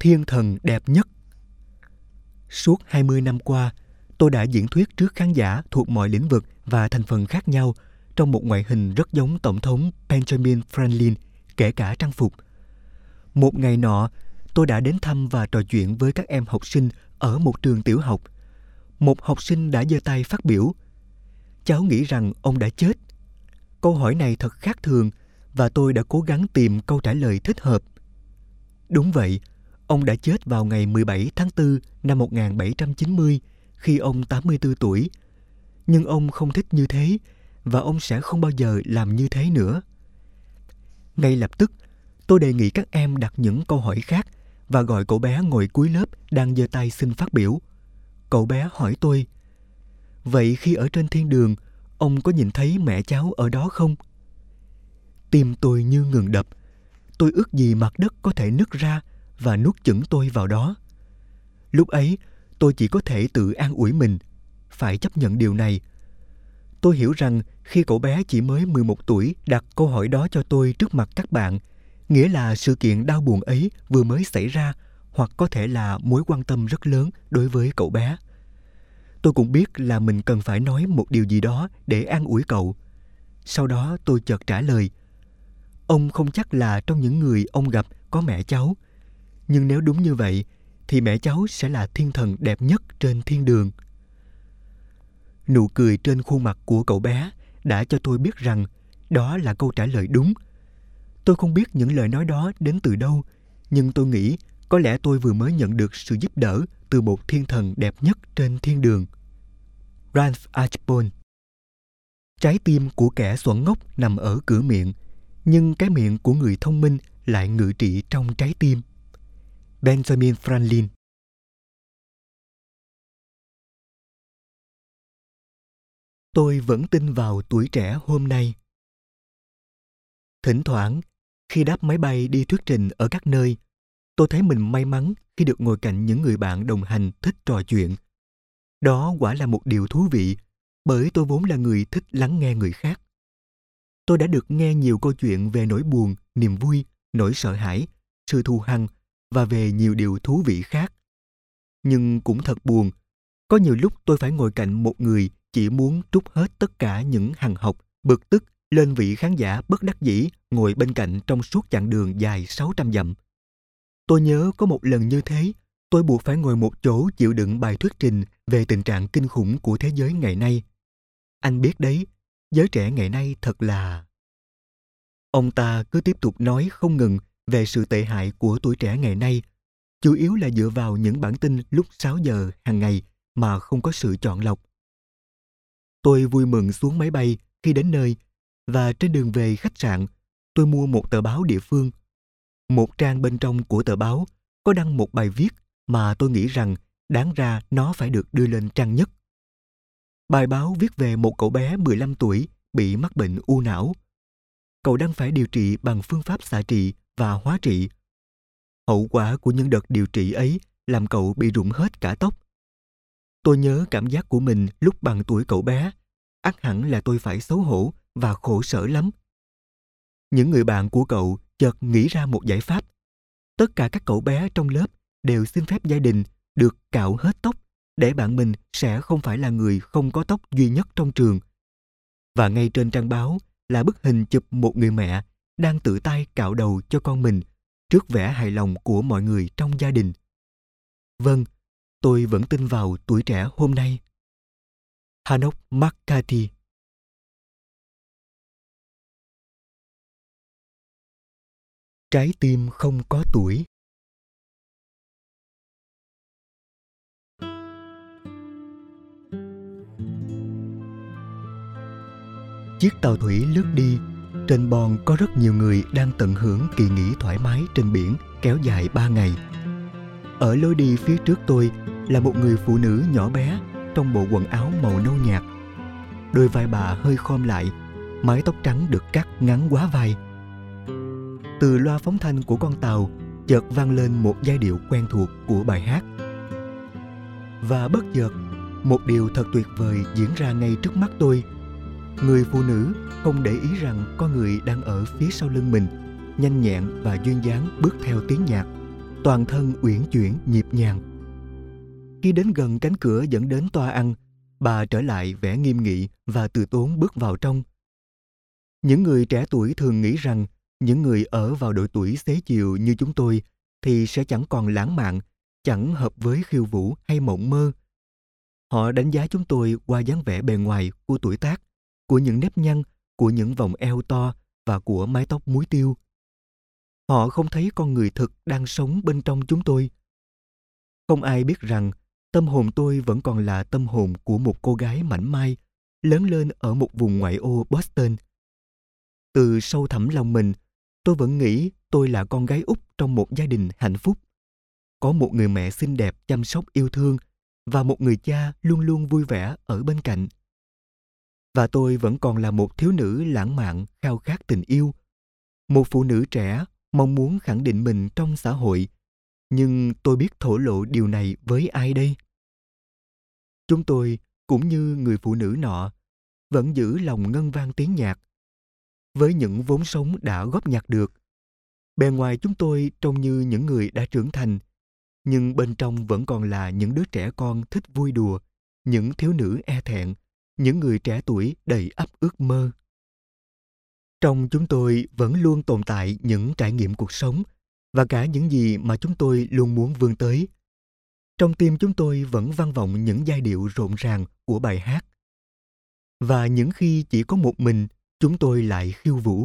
Thiên thần đẹp nhất. Suốt 20 năm qua, tôi đã diễn thuyết trước khán giả thuộc mọi lĩnh vực và thành phần khác nhau trong một ngoại hình rất giống Tổng thống Benjamin Franklin, kể cả trang phục. Một ngày nọ, tôi đã đến thăm và trò chuyện với các em học sinh ở một trường tiểu học. Một học sinh đã giơ tay phát biểu. Cháu nghĩ rằng ông đã chết. Câu hỏi này thật khác thường và tôi đã cố gắng tìm câu trả lời thích hợp. Đúng vậy, ông đã chết vào ngày 17 tháng 4 năm 1790 khi ông 84 tuổi. Nhưng ông không thích như thế và ông sẽ không bao giờ làm như thế nữa. Ngay lập tức, tôi đề nghị các em đặt những câu hỏi khác và gọi cậu bé ngồi cuối lớp đang giơ tay xin phát biểu. Cậu bé hỏi tôi, vậy khi ở trên thiên đường, ông có nhìn thấy mẹ cháu ở đó không? Tim tôi như ngừng đập. Tôi ước gì mặt đất có thể nứt ra và nuốt chửng tôi vào đó. Lúc ấy, tôi chỉ có thể tự an ủi mình, phải chấp nhận điều này. Tôi hiểu rằng khi cậu bé chỉ mới 11 tuổi đặt câu hỏi đó cho tôi trước mặt các bạn, nghĩa là sự kiện đau buồn ấy vừa mới xảy ra hoặc có thể là mối quan tâm rất lớn đối với cậu bé. Tôi cũng biết là mình cần phải nói một điều gì đó để an ủi cậu. Sau đó tôi chợt trả lời, ông không chắc là trong những người ông gặp có mẹ cháu. Nhưng nếu đúng như vậy, thì mẹ cháu sẽ là thiên thần đẹp nhất trên thiên đường. Nụ cười trên khuôn mặt của cậu bé đã cho tôi biết rằng đó là câu trả lời đúng. Tôi không biết những lời nói đó đến từ đâu, nhưng tôi nghĩ có lẽ tôi vừa mới nhận được sự giúp đỡ từ một thiên thần đẹp nhất trên thiên đường. Ralph Ashbourne. Trái tim của kẻ xuẩn ngốc nằm ở cửa miệng, nhưng cái miệng của người thông minh lại ngự trị trong trái tim. Benjamin Franklin. Tôi vẫn tin vào tuổi trẻ hôm nay. Thỉnh thoảng, khi đáp máy bay đi thuyết trình ở các nơi, tôi thấy mình may mắn khi được ngồi cạnh những người bạn đồng hành thích trò chuyện. Đó quả là một điều thú vị, bởi tôi vốn là người thích lắng nghe người khác. Tôi đã được nghe nhiều câu chuyện về nỗi buồn, niềm vui, nỗi sợ hãi, sự thù hằn và về nhiều điều thú vị khác. Nhưng cũng thật buồn, có nhiều lúc tôi phải ngồi cạnh một người chỉ muốn trút hết tất cả những hằn học, bực tức lên vị khán giả bất đắc dĩ ngồi bên cạnh trong suốt chặng đường dài 600 dặm. Tôi nhớ có một lần như thế, tôi buộc phải ngồi một chỗ chịu đựng bài thuyết trình về tình trạng kinh khủng của thế giới ngày nay. Anh biết đấy, giới trẻ ngày nay thật là... Ông ta cứ tiếp tục nói không ngừng về sự tệ hại của tuổi trẻ ngày nay, chủ yếu là dựa vào những bản tin lúc 6 giờ hàng ngày mà không có sự chọn lọc. Tôi vui mừng xuống máy bay khi đến nơi và trên đường về khách sạn, tôi mua một tờ báo địa phương. Một trang bên trong của tờ báo có đăng một bài viết mà tôi nghĩ rằng đáng ra nó phải được đưa lên trang nhất. Bài báo viết về một cậu bé 15 tuổi bị mắc bệnh u não. Cậu đang phải điều trị bằng phương pháp xạ trị và hóa trị. Hậu quả của những đợt điều trị ấy làm cậu bị rụng hết cả tóc. Tôi nhớ cảm giác của mình lúc bằng tuổi cậu bé, ắt hẳn là tôi phải xấu hổ và khổ sở lắm. Những người bạn của cậu chợt nghĩ ra một giải pháp. Tất cả các cậu bé trong lớp đều xin phép gia đình được cạo hết tóc để bạn mình sẽ không phải là người không có tóc duy nhất trong trường. Và ngay trên trang báo là bức hình chụp một người mẹ đang tự tay cạo đầu cho con mình trước vẻ hài lòng của mọi người trong gia đình. Vâng, tôi vẫn tin vào tuổi trẻ hôm nay. Hanok McCarthy. Trái tim không có tuổi. Chiếc tàu thủy lướt đi, trên bon có rất nhiều người đang tận hưởng kỳ nghỉ thoải mái trên biển kéo dài 3 ngày. Ở lối đi phía trước tôi là một người phụ nữ nhỏ bé trong bộ quần áo màu nâu nhạt. Đôi vai bà hơi khom lại, mái tóc trắng được cắt ngắn quá vai. Từ loa phóng thanh của con tàu chợt vang lên một giai điệu quen thuộc của bài hát. Và bất chợt, một điều thật tuyệt vời diễn ra ngay trước mắt tôi. Người phụ nữ không để ý rằng có người đang ở phía sau lưng mình, nhanh nhẹn và duyên dáng bước theo tiếng nhạc. toàn thân uyển chuyển nhịp nhàng. Khi đến gần cánh cửa dẫn đến toa ăn, bà trở lại vẻ nghiêm nghị và từ tốn bước vào trong. Những người trẻ tuổi thường nghĩ rằng những người ở vào độ tuổi xế chiều như chúng tôi thì sẽ chẳng còn lãng mạn, chẳng hợp với khiêu vũ hay mộng mơ. Họ đánh giá chúng tôi qua dáng vẻ bề ngoài của tuổi tác, của những nếp nhăn, của những vòng eo to và của mái tóc muối tiêu. Họ không thấy con người thực đang sống bên trong chúng tôi. Không ai biết rằng tâm hồn tôi vẫn còn là tâm hồn của một cô gái mảnh mai, lớn lên ở một vùng ngoại ô Boston. Từ sâu thẳm lòng mình, tôi vẫn nghĩ tôi là con gái út trong một gia đình hạnh phúc. Có một người mẹ xinh đẹp chăm sóc yêu thương và một người cha luôn luôn vui vẻ ở bên cạnh. Và tôi vẫn còn là một thiếu nữ lãng mạn khao khát tình yêu, một phụ nữ trẻ mong muốn khẳng định mình trong xã hội. Nhưng tôi biết thổ lộ điều này với ai đây? Chúng tôi, cũng như người phụ nữ nọ, vẫn giữ lòng ngân vang tiếng nhạc. Với những vốn sống đã góp nhặt được, bề ngoài chúng tôi trông như những người đã trưởng thành, nhưng bên trong vẫn còn là những đứa trẻ con thích vui đùa, những thiếu nữ e thẹn, những người trẻ tuổi đầy ắp ước mơ. Trong chúng tôi vẫn luôn tồn tại những trải nghiệm cuộc sống và cả những gì mà chúng tôi luôn muốn vươn tới. Trong tim chúng tôi vẫn vang vọng những giai điệu rộn ràng của bài hát. Và những khi chỉ có một mình, chúng tôi lại khiêu vũ.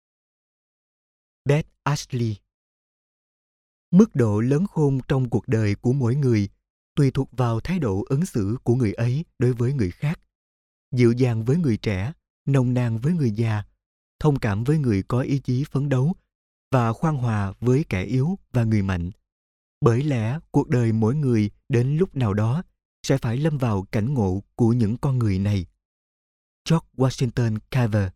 Beth Ashley. Mức độ lớn khôn trong cuộc đời của mỗi người tùy thuộc vào thái độ ứng xử của người ấy đối với người khác. Dịu dàng với người trẻ, nồng nàn với người già, thông cảm với người có ý chí phấn đấu và khoan hòa với kẻ yếu và người mạnh. Bởi lẽ cuộc đời mỗi người đến lúc nào đó sẽ phải lâm vào cảnh ngộ của những con người này. George Washington Carver.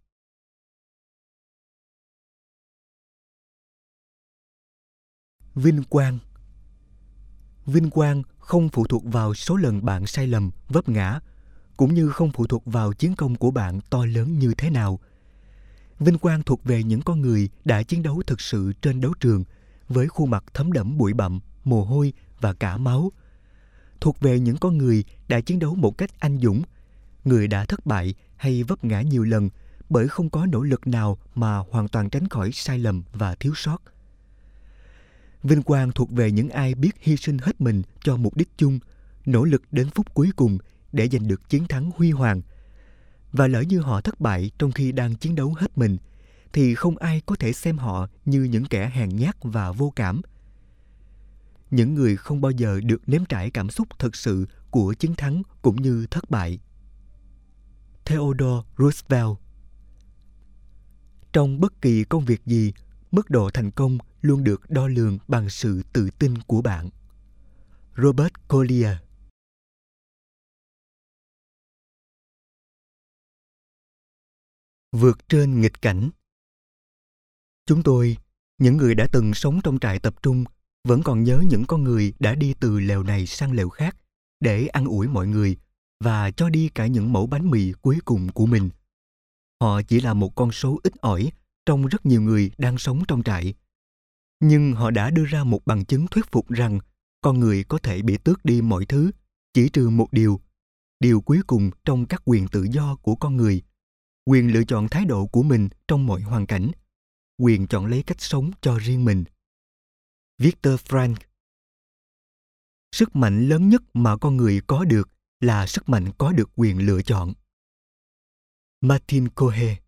Vinh quang. Vinh quang không phụ thuộc vào số lần bạn sai lầm, vấp ngã, cũng như không phụ thuộc vào chiến công của bạn to lớn như thế nào. Vinh quang thuộc về những con người đã chiến đấu thực sự trên đấu trường, với khuôn mặt thấm đẫm bụi bặm, mồ hôi và cả máu. Thuộc về những con người đã chiến đấu một cách anh dũng, người đã thất bại hay vấp ngã nhiều lần bởi không có nỗ lực nào mà hoàn toàn tránh khỏi sai lầm và thiếu sót. Vinh quang thuộc về những ai biết hy sinh hết mình cho mục đích chung, nỗ lực đến phút cuối cùng để giành được chiến thắng huy hoàng. Và lỡ như họ thất bại trong khi đang chiến đấu hết mình, thì không ai có thể xem họ như những kẻ hèn nhát và vô cảm. Những người không bao giờ được nếm trải cảm xúc thực sự của chiến thắng cũng như thất bại. Theodore Roosevelt. Trong bất kỳ công việc gì, mức độ thành công luôn được đo lường bằng sự tự tin của bạn. Robert Collier. Vượt trên nghịch cảnh. Chúng tôi, những người đã từng sống trong trại tập trung, vẫn còn nhớ những con người đã đi từ lều này sang lều khác để ăn ủi mọi người và cho đi cả những mẩu bánh mì cuối cùng của mình. Họ chỉ là một con số ít ỏi trong rất nhiều người đang sống trong trại. Nhưng họ đã đưa ra một bằng chứng thuyết phục rằng con người có thể bị tước đi mọi thứ, chỉ trừ một điều cuối cùng trong các quyền tự do của con người, quyền lựa chọn thái độ của mình trong mọi hoàn cảnh, quyền chọn lấy cách sống cho riêng mình. Viktor Frankl. Sức mạnh lớn nhất mà con người có được là sức mạnh có được quyền lựa chọn. Martin Kohe.